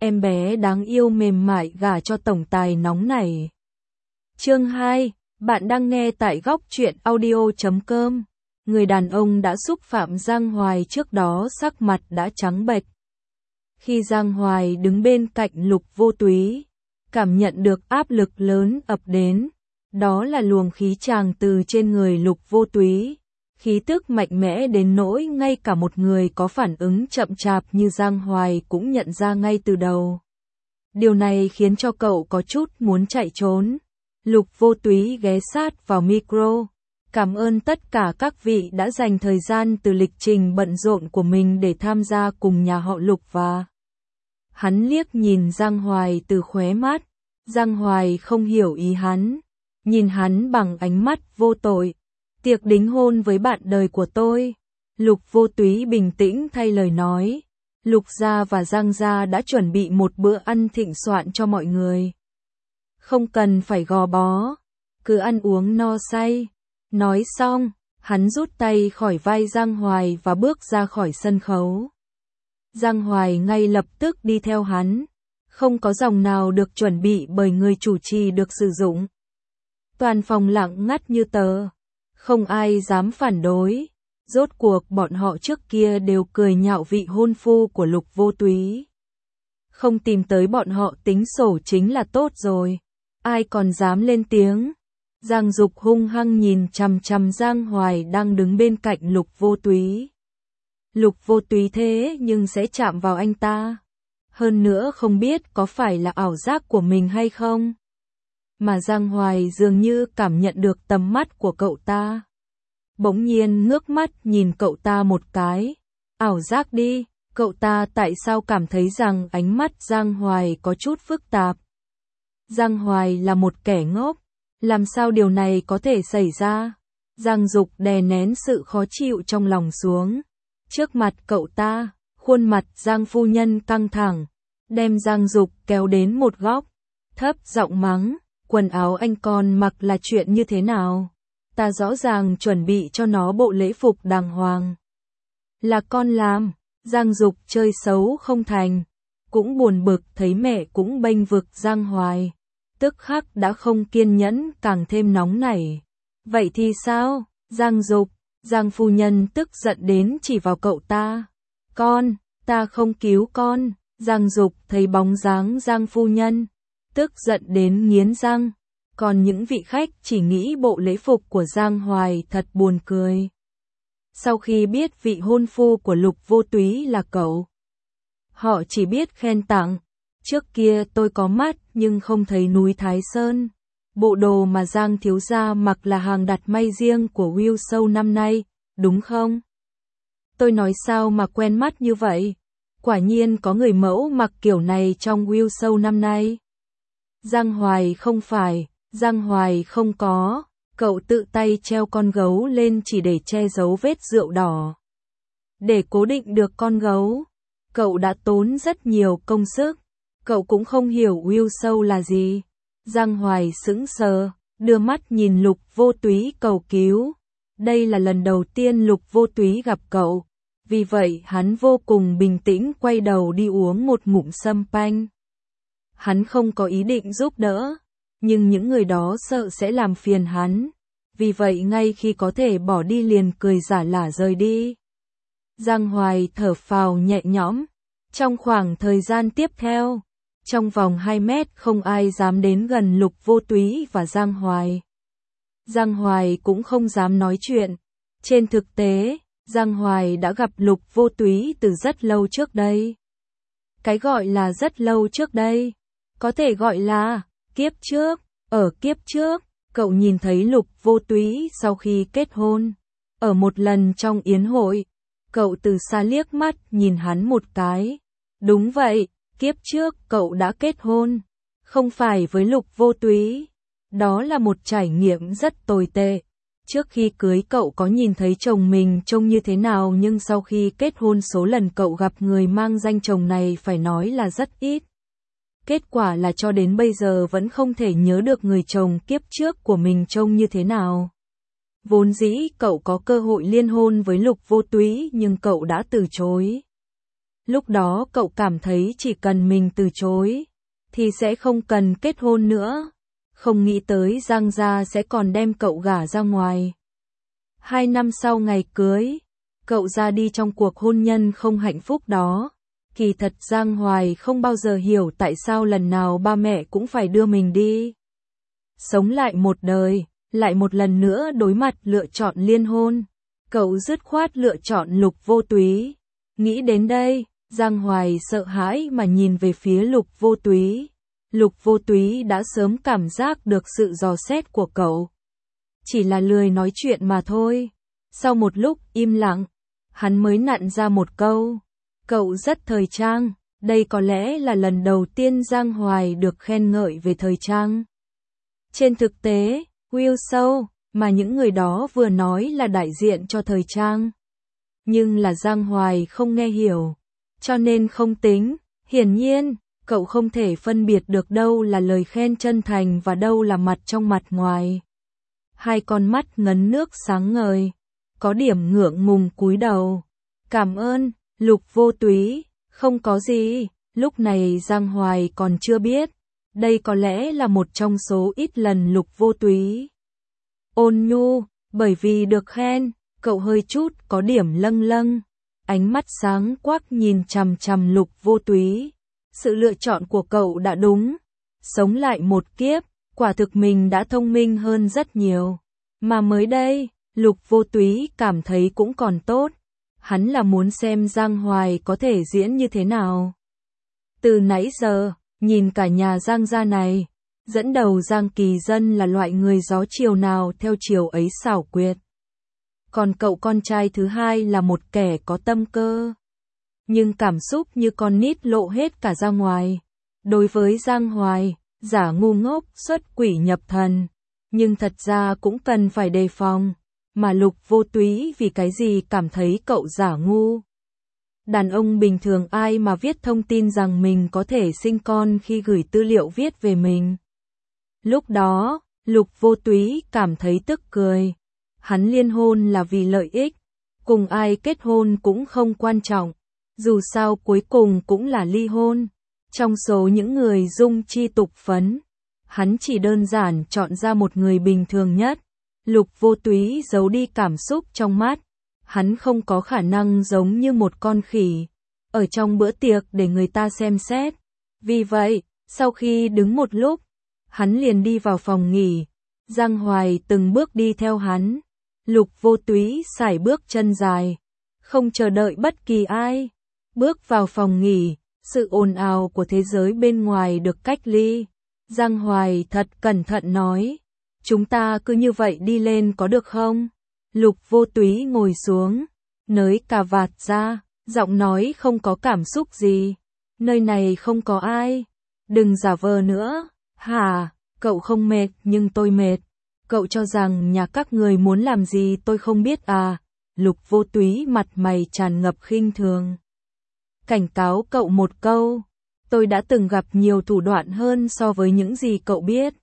em bé đáng yêu mềm mại gả cho tổng tài nóng nảy. Chương 2, bạn đang nghe tại góc truyện audio.com. Người đàn ông đã xúc phạm Giang Hoài trước đó sắc mặt đã trắng bệch. Khi Giang Hoài đứng bên cạnh Lục Vô Túy, cảm nhận được áp lực lớn ập đến, đó là luồng khí tràng từ trên người Lục Vô Túy. Khí tức mạnh mẽ đến nỗi ngay cả một người có phản ứng chậm chạp như Giang Hoài cũng nhận ra ngay từ đầu. Điều này khiến cho cậu có chút muốn chạy trốn. Lục Vô Túy ghé sát vào micro. Cảm ơn tất cả các vị đã dành thời gian từ lịch trình bận rộn của mình để tham gia cùng nhà họ Lục và... Hắn liếc nhìn Giang Hoài từ khóe mắt. Giang Hoài không hiểu ý hắn. Nhìn hắn bằng ánh mắt vô tội. Tiệc đính hôn với bạn đời của tôi. Lục Vô Túy bình tĩnh thay lời nói. Lục gia và Giang gia đã chuẩn bị một bữa ăn thịnh soạn cho mọi người. Không cần phải gò bó. Cứ ăn uống no say. Nói xong, hắn rút tay khỏi vai Giang Hoài và bước ra khỏi sân khấu. Giang Hoài ngay lập tức đi theo hắn. Không có dòng nào được chuẩn bị bởi người chủ trì được sử dụng. Toàn phòng lặng ngắt như tờ. Không ai dám phản đối. Rốt cuộc bọn họ trước kia đều cười nhạo vị hôn phu của Lục Vô Túy. Không tìm tới bọn họ tính sổ chính là tốt rồi. Ai còn dám lên tiếng. Giang Dục hung hăng nhìn chằm chằm Giang Hoài đang đứng bên cạnh Lục Vô Túy. Lục Vô Túy thế nhưng sẽ chạm vào anh ta. Hơn nữa không biết có phải là ảo giác của mình hay không. Mà Giang Hoài dường như cảm nhận được tầm mắt của cậu ta. Bỗng nhiên ngước mắt nhìn cậu ta một cái. Ảo giác đi, cậu ta tại sao cảm thấy rằng ánh mắt Giang Hoài có chút phức tạp. Giang Hoài là một kẻ ngốc. Làm sao điều này có thể xảy ra? Giang Dục đè nén sự khó chịu trong lòng xuống. Trước mặt cậu ta, khuôn mặt Giang phu nhân căng thẳng. Đem Giang Dục kéo đến một góc. Thấp giọng mắng. Quần áo anh con mặc là chuyện như thế nào? Ta rõ ràng chuẩn bị cho nó bộ lễ phục đàng hoàng. Là con làm. Giang Dục chơi xấu không thành. Cũng buồn bực thấy mẹ cũng bênh vực Giang Hoài. Tức khắc đã không kiên nhẫn càng thêm nóng nảy. Vậy thì sao? Giang Dục, Giang phu nhân tức giận đến chỉ vào cậu ta. Con, ta không cứu con. Giang Dục thấy bóng dáng Giang phu nhân. Tức giận đến nghiến răng. Còn những vị khách chỉ nghĩ bộ lễ phục của Giang Hoài thật buồn cười. Sau khi biết vị hôn phu của Lục Vô Túy là cậu, họ chỉ biết khen tặng. Trước kia tôi có mắt nhưng không thấy núi Thái Sơn. Bộ đồ mà Giang thiếu gia mặc là hàng đặt may riêng của Will Show năm nay, đúng không? Tôi nói sao mà quen mắt như vậy? Quả nhiên có người mẫu mặc kiểu này trong Will Show năm nay. Giang Hoài không phải, Giang Hoài không có. Cậu tự tay treo con gấu lên chỉ để che giấu vết rượu đỏ. Để cố định được con gấu, cậu đã tốn rất nhiều công sức. Cậu cũng không hiểu Will Show là gì. Giang Hoài sững sờ, đưa mắt nhìn Lục Vô Túy cầu cứu. Đây là lần đầu tiên Lục Vô Túy gặp cậu. Vì vậy hắn vô cùng bình tĩnh quay đầu đi uống một ngụm sâm panh. Hắn không có ý định giúp đỡ. Nhưng những người đó sợ sẽ làm phiền hắn. Vì vậy ngay khi có thể bỏ đi liền cười giả lả rời đi. Giang Hoài thở phào nhẹ nhõm. Trong khoảng thời gian tiếp theo, trong vòng 2 mét không ai dám đến gần Lục Vô Túy và Giang Hoài. Giang Hoài cũng không dám nói chuyện. Trên thực tế, Giang Hoài đã gặp Lục Vô Túy từ rất lâu trước đây. Cái gọi là rất lâu trước đây, có thể gọi là kiếp trước. Ở kiếp trước, cậu nhìn thấy Lục Vô Túy sau khi kết hôn. Ở một lần trong yến hội, cậu từ xa liếc mắt nhìn hắn một cái. Đúng vậy, kiếp trước cậu đã kết hôn. Không phải với Lục Vô Túy. Đó là một trải nghiệm rất tồi tệ. Trước khi cưới cậu có nhìn thấy chồng mình trông như thế nào, nhưng sau khi kết hôn số lần cậu gặp người mang danh chồng này phải nói là rất ít. Kết quả là cho đến bây giờ vẫn không thể nhớ được người chồng kiếp trước của mình trông như thế nào. Vốn dĩ cậu có cơ hội liên hôn với Lục Vô Túy nhưng cậu đã từ chối. Lúc đó cậu cảm thấy chỉ cần mình từ chối, thì sẽ không cần kết hôn nữa. Không nghĩ tới Giang gia sẽ còn đem cậu gả ra ngoài. 2 năm sau ngày cưới, cậu ra đi trong cuộc hôn nhân không hạnh phúc đó. Kỳ thật Giang Hoài không bao giờ hiểu tại sao lần nào ba mẹ cũng phải đưa mình đi. Sống lại một đời, lại một lần nữa đối mặt lựa chọn liên hôn. Cậu dứt khoát lựa chọn Lục Vô Túy. Nghĩ đến đây, Giang Hoài sợ hãi mà nhìn về phía Lục Vô Túy. Lục Vô Túy đã sớm cảm giác được sự dò xét của cậu. Chỉ là lười nói chuyện mà thôi. Sau một lúc im lặng, hắn mới nặn ra một câu. Cậu rất thời trang. Đây có lẽ là lần đầu tiên Giang Hoài được khen ngợi về thời trang. Trên thực tế, Will Show mà những người đó vừa nói là đại diện cho thời trang. Nhưng là Giang Hoài không nghe hiểu, cho nên không tính. Hiển nhiên, cậu không thể phân biệt được đâu là lời khen chân thành và đâu là mặt trong mặt ngoài. Hai con mắt ngấn nước sáng ngời, có điểm ngượng ngùng cúi đầu. Cảm ơn, Lục Vô Túy, không có gì. Lúc này Giang Hoài còn chưa biết, đây có lẽ là một trong số ít lần Lục Vô Túy ôn nhu, bởi vì được khen, cậu hơi chút có điểm lâng lâng. Ánh mắt sáng quắc nhìn chằm chằm Lục Vô Túy. Sự lựa chọn của cậu đã đúng. Sống lại một kiếp, quả thực mình đã thông minh hơn rất nhiều. Mà mới đây, Lục Vô Túy cảm thấy cũng còn tốt. Hắn là muốn xem Giang Hoài có thể diễn như thế nào. Từ nãy giờ, nhìn cả nhà Giang gia này, dẫn đầu Giang Kỳ Dân là loại người gió chiều nào theo chiều ấy xảo quyệt. Còn cậu con trai thứ hai là một kẻ có tâm cơ. Nhưng cảm xúc như con nít lộ hết cả ra ngoài. Đối với Giang Hoài, giả ngu ngốc xuất quỷ nhập thần. Nhưng thật ra cũng cần phải đề phòng. Mà Lục Vô Túy vì cái gì cảm thấy cậu giả ngu? Đàn ông bình thường ai mà viết thông tin rằng mình có thể sinh con khi gửi tư liệu viết về mình. Lúc đó, Lục Vô Túy cảm thấy tức cười. Hắn liên hôn là vì lợi ích. Cùng ai kết hôn cũng không quan trọng. Dù sao cuối cùng cũng là ly hôn. Trong số những người dung chi tục phấn, hắn chỉ đơn giản chọn ra một người bình thường nhất. Lục Vô Túy giấu đi cảm xúc trong mắt. Hắn không có khả năng giống như một con khỉ ở trong bữa tiệc để người ta xem xét. Vì vậy, sau khi đứng một lúc, hắn liền đi vào phòng nghỉ. Giang Hoài từng bước đi theo hắn. Lục Vô Túy sải bước chân dài, không chờ đợi bất kỳ ai. Bước vào phòng nghỉ, sự ồn ào của thế giới bên ngoài được cách ly. Giang Hoài thật cẩn thận nói, chúng ta cứ như vậy đi lên có được không? Lục Vô Túy ngồi xuống, nới cà vạt ra, giọng nói không có cảm xúc gì. Nơi này không có ai, đừng giả vờ nữa. Hả, cậu không mệt nhưng tôi mệt. Cậu cho rằng nhà các người muốn làm gì tôi không biết à? Lục Vô Túy mặt mày tràn ngập khinh thường. Cảnh cáo cậu một câu, tôi đã từng gặp nhiều thủ đoạn hơn so với những gì cậu biết.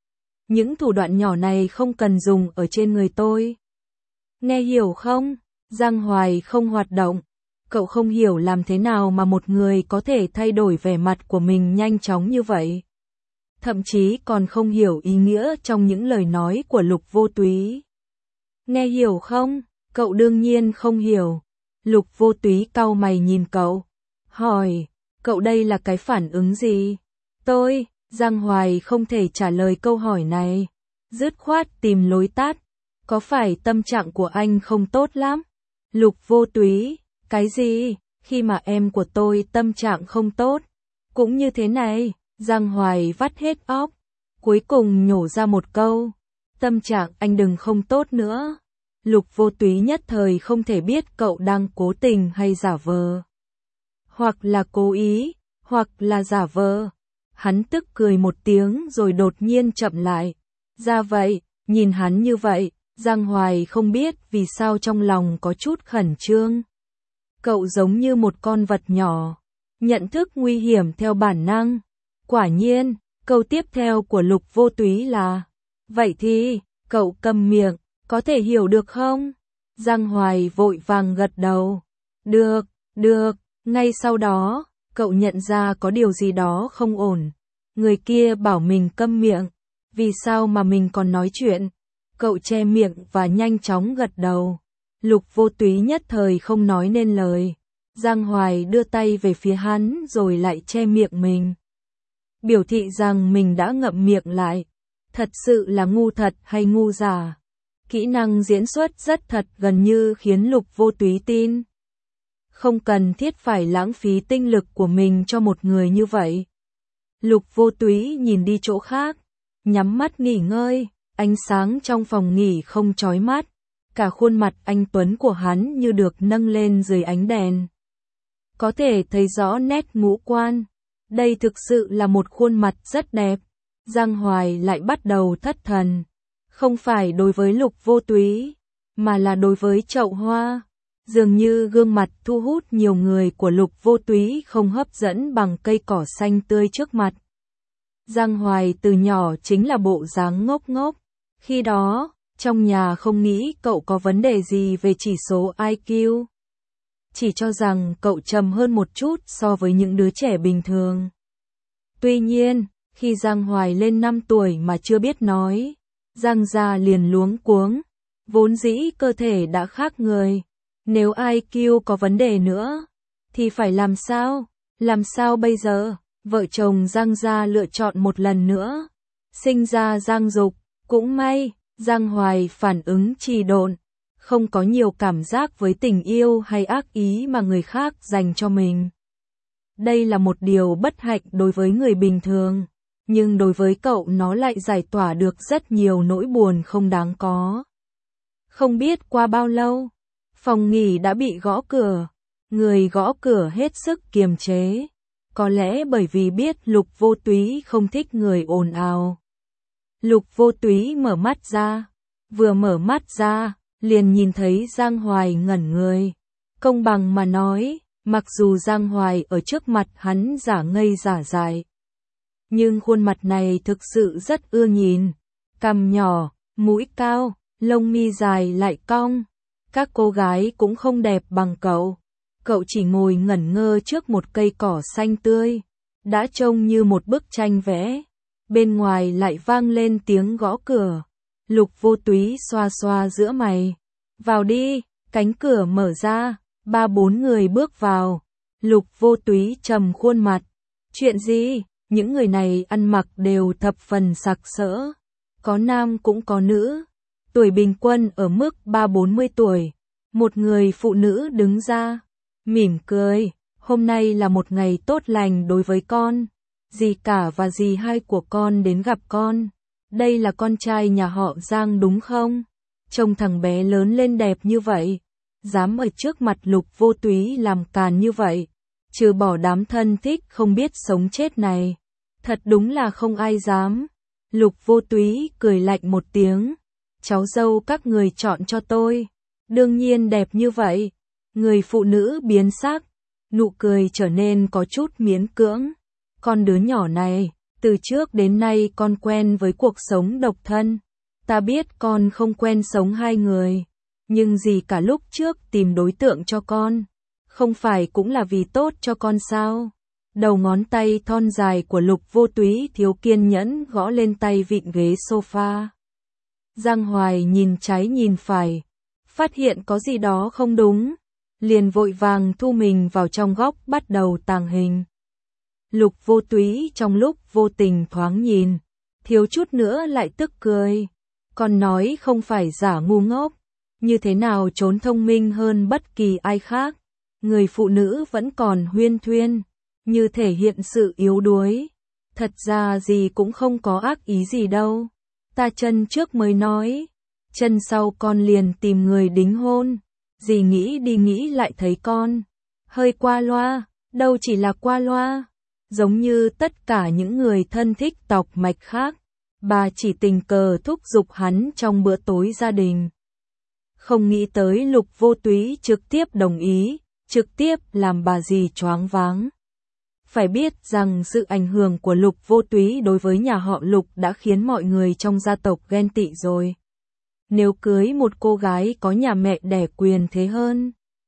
Những thủ đoạn nhỏ này không cần dùng ở trên người tôi. Nghe hiểu không? Giang Hoài không hoạt động. Cậu không hiểu làm thế nào mà một người có thể thay đổi vẻ mặt của mình nhanh chóng như vậy. Thậm chí còn không hiểu ý nghĩa trong những lời nói của Lục Vô Túy. Nghe hiểu không? Cậu đương nhiên không hiểu. Lục Vô Túy cau mày nhìn cậu. Hỏi, cậu đây là cái phản ứng gì? Giang Hoài không thể trả lời câu hỏi này. Dứt khoát tìm lối tát. Có phải tâm trạng của anh không tốt lắm? Lục Vô Túy, cái gì? Khi mà em của tôi tâm trạng không tốt. Cũng như thế này, Giang Hoài vắt hết óc. Cuối cùng nhổ ra một câu. Tâm trạng anh đừng không tốt nữa. Lục Vô Túy nhất thời không thể biết cậu đang cố tình hay giả vờ. Hoặc là cố ý, hoặc là giả vờ. Hắn tức cười một tiếng rồi đột nhiên chậm lại. Ra vậy, nhìn hắn như vậy, Giang Hoài không biết vì sao trong lòng có chút khẩn trương. Cậu giống như một con vật nhỏ, nhận thức nguy hiểm theo bản năng. Quả nhiên, câu tiếp theo của Lục Vô Túy là, vậy thì, cậu câm miệng, có thể hiểu được không? Giang Hoài vội vàng gật đầu. Được, Ngay sau đó, cậu nhận ra có điều gì đó không ổn. Người kia bảo mình câm miệng. Vì sao mà mình còn nói chuyện? Cậu che miệng và nhanh chóng gật đầu. Lục Vô Túy nhất thời không nói nên lời. Giang Hoài đưa tay về phía hắn rồi lại che miệng mình. Biểu thị rằng mình đã ngậm miệng lại. Thật sự là ngu thật hay ngu giả? Kỹ năng diễn xuất rất thật gần như khiến Lục Vô Túy tin. Không cần thiết phải lãng phí tinh lực của mình cho một người như vậy. Lục Vô Túy nhìn đi chỗ khác, nhắm mắt nghỉ ngơi, ánh sáng trong phòng nghỉ không chói mắt. Cả khuôn mặt anh tuấn của hắn như được nâng lên dưới ánh đèn. Có thể thấy rõ nét ngũ quan. Đây thực sự là một khuôn mặt rất đẹp. Giang Hoài lại bắt đầu thất thần. Không phải đối với Lục Vô Túy, mà là đối với chậu hoa. Dường như gương mặt thu hút nhiều người của Lục Vô Túy không hấp dẫn bằng cây cỏ xanh tươi trước mặt. Giang Hoài từ nhỏ chính là bộ dáng ngốc ngốc. Khi đó, trong nhà không nghĩ cậu có vấn đề gì về chỉ số IQ. Chỉ cho rằng cậu trầm hơn một chút so với những đứa trẻ bình thường. Tuy nhiên, khi Giang Hoài lên 5 tuổi mà chưa biết nói, Giang gia liền luống cuống. Vốn dĩ cơ thể đã khác người. Nếu IQ có vấn đề nữa, thì phải làm sao? Làm sao bây giờ? Vợ chồng Giang gia lựa chọn một lần nữa. Sinh ra Giang Dục. Cũng may, Giang Hoài phản ứng trì độn. Không có nhiều cảm giác với tình yêu hay ác ý mà người khác dành cho mình. Đây là một điều bất hạnh đối với người bình thường. Nhưng đối với cậu nó lại giải tỏa được rất nhiều nỗi buồn không đáng có. Không biết qua bao lâu, phòng nghỉ đã bị gõ cửa. Người gõ cửa hết sức kiềm chế. Có lẽ bởi vì biết Lục Vô Túy không thích người ồn ào. Lục Vô Túy mở mắt ra. Vừa mở mắt ra, liền nhìn thấy Giang Hoài ngẩn người. Công bằng mà nói, mặc dù Giang Hoài ở trước mặt hắn giả ngây giả dại, nhưng khuôn mặt này thực sự rất ưa nhìn. Cằm nhỏ, mũi cao, lông mi dài lại cong. Các cô gái cũng không đẹp bằng cậu. Cậu chỉ ngồi ngẩn ngơ trước một cây cỏ xanh tươi, đã trông như một bức tranh vẽ. Bên ngoài lại vang lên tiếng gõ cửa. Lục Vô Túy xoa xoa giữa mày. Vào đi, cánh cửa mở ra, 3-4 người bước vào. Lục Vô Túy trầm khuôn mặt. Chuyện gì? Những người này ăn mặc đều thập phần sặc sỡ. Có nam cũng có nữ. Tuổi bình quân ở mức 30-40 tuổi. Một người phụ nữ đứng ra, mỉm cười. Hôm nay là một ngày tốt lành đối với con. Dì cả và dì hai của con đến gặp con. Đây là con trai nhà họ Giang đúng không? Trông thằng bé lớn lên đẹp như vậy. Dám ở trước mặt Lục Vô Túy làm càn như vậy. Trừ bỏ đám thân thích không biết sống chết này. Thật đúng là không ai dám. Lục Vô Túy cười lạnh một tiếng. Cháu dâu các người chọn cho tôi. Đương nhiên đẹp như vậy. Người phụ nữ biến sắc. Nụ cười trở nên có chút miễn cưỡng. Con đứa nhỏ này, từ trước đến nay con quen với cuộc sống độc thân. Ta biết con không quen sống hai người. Nhưng gì cả lúc trước tìm đối tượng cho con. Không phải cũng là vì tốt cho con sao? Đầu ngón tay thon dài của Lục Vô Túy thiếu kiên nhẫn gõ lên tay vịn ghế sofa. Giang Hoài nhìn trái nhìn phải. Phát hiện có gì đó không đúng. Liền vội vàng thu mình vào trong góc bắt đầu tàng hình. Lục Vô Túy trong lúc vô tình thoáng nhìn. Thiếu chút nữa lại tức cười. Còn nói không phải giả ngu ngốc. Như thế nào trốn thông minh hơn bất kỳ ai khác. Người phụ nữ vẫn còn huyên thuyên. Như thể hiện sự yếu đuối. Thật ra gì cũng không có ác ý gì đâu. Ta chân trước mới nói. Chân sau con liền tìm người đính hôn. Dì nghĩ đi nghĩ lại thấy con. Hơi qua loa. Đâu chỉ là qua loa. Giống như tất cả những người thân thích tộc mạch khác. Bà chỉ tình cờ thúc giục hắn trong bữa tối gia đình. Không nghĩ tới Lục Vô Túy trực tiếp đồng ý. Trực tiếp làm bà dì choáng váng. Phải biết rằng sự ảnh hưởng của Lục Vô Túy đối với nhà họ Lục đã khiến mọi người trong gia tộc ghen tị rồi. Nếu cưới một cô gái có nhà mẹ đẻ quyền thế hơn,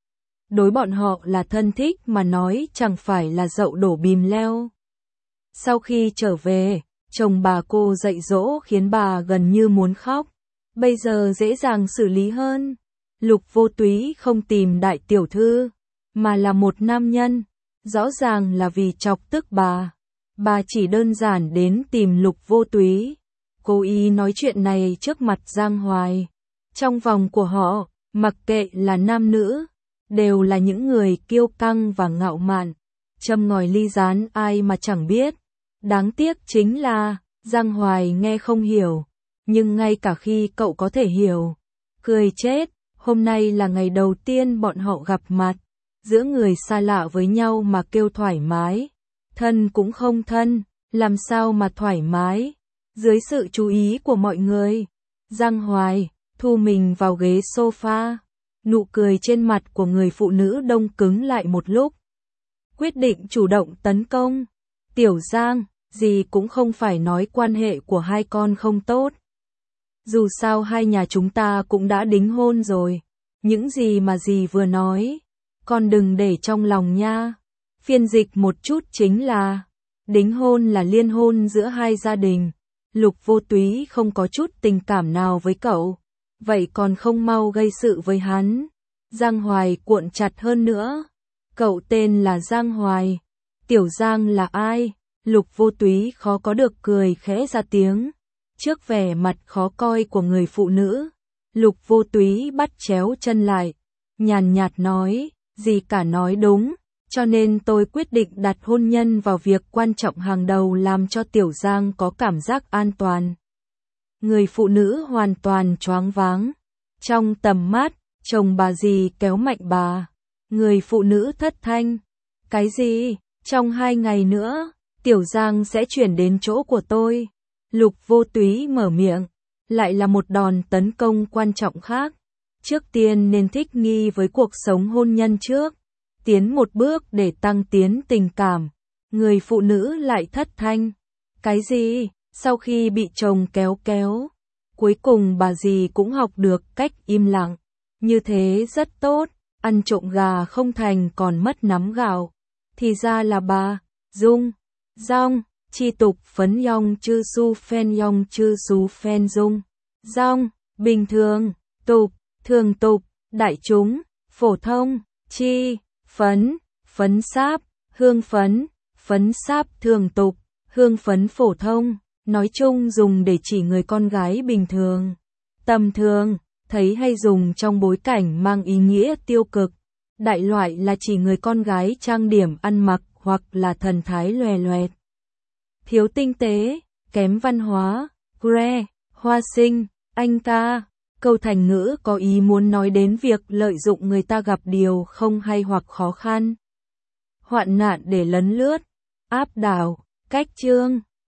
đối bọn họ là thân thích mà nói chẳng phải là dậu đổ bìm leo. Sau khi trở về, chồng bà cô dạy dỗ khiến bà gần như muốn khóc. Bây giờ dễ dàng xử lý hơn. Lục Vô Túy không tìm đại tiểu thư, mà là một nam nhân. Rõ ràng là vì chọc tức bà. Bà chỉ đơn giản đến tìm Lục Vô Túy. Cố ý nói chuyện này trước mặt Giang Hoài. Trong vòng của họ, mặc kệ là nam nữ, đều là những người kiêu căng và ngạo mạn. Châm ngòi ly gián ai mà chẳng biết. Đáng tiếc chính là, Giang Hoài nghe không hiểu. Nhưng ngay cả khi cậu có thể hiểu, cười chết, hôm nay là ngày đầu tiên bọn họ gặp mặt. Giữa người xa lạ với nhau mà kêu thoải mái. Thân cũng không thân, làm sao mà thoải mái. Dưới sự chú ý của mọi người, Giang Hoài thu mình vào ghế sofa. Nụ cười trên mặt của người phụ nữ đông cứng lại một lúc. Quyết định chủ động tấn công. Tiểu Giang, gì cũng không phải nói quan hệ của hai con không tốt. Dù sao hai nhà chúng ta cũng đã đính hôn rồi. Những gì mà dì vừa nói, con đừng để trong lòng nha. Phiên dịch một chút chính là, đính hôn là liên hôn giữa hai gia đình. Lục Vô Túy không có chút tình cảm nào với cậu. Vậy còn không mau gây sự với hắn. Giang Hoài cuộn chặt hơn nữa. Cậu tên là Giang Hoài. Tiểu Giang là ai? Lục Vô Túy khó có được cười khẽ ra tiếng. Trước vẻ mặt khó coi của người phụ nữ, Lục Vô Túy bắt chéo chân lại, nhàn nhạt nói, gì cả nói đúng, cho nên tôi quyết định đặt hôn nhân vào việc quan trọng hàng đầu làm cho Tiểu Giang có cảm giác an toàn. Người phụ nữ hoàn toàn choáng váng. Trong tầm mắt, chồng bà dì kéo mạnh bà. Người phụ nữ thất thanh. Cái gì? Trong 2 ngày nữa, Tiểu Giang sẽ chuyển đến chỗ của tôi. Lục Vô Túy mở miệng. Lại là một đòn tấn công quan trọng khác. Trước tiên nên thích nghi với cuộc sống hôn nhân trước. Tiến một bước để tăng tiến tình cảm. Người phụ nữ lại thất thanh. Cái gì? Sau khi bị chồng kéo, cuối cùng bà dì cũng học được cách im lặng. Như thế rất tốt, ăn trộm gà không thành còn mất nắm gạo. Thì ra là bà, Dung, Dong, chi tục phấn yong chư su phen Dung, Dong, bình thường, tục, thường tục, đại chúng, phổ thông, chi, phấn, phấn sáp, hương phấn sáp thường tục, hương phấn phổ thông. Nói chung dùng để chỉ người con gái bình thường, tầm thường, thấy hay dùng trong bối cảnh mang ý nghĩa tiêu cực. Đại loại là chỉ người con gái trang điểm ăn mặc hoặc là thần thái lòe loẹt. Thiếu tinh tế, kém văn hóa, gre, hoa sinh, anh ca. Câu thành ngữ có ý muốn nói đến việc lợi dụng người ta gặp điều không hay hoặc khó khăn, hoạn nạn để lấn lướt, áp đảo, cách chương.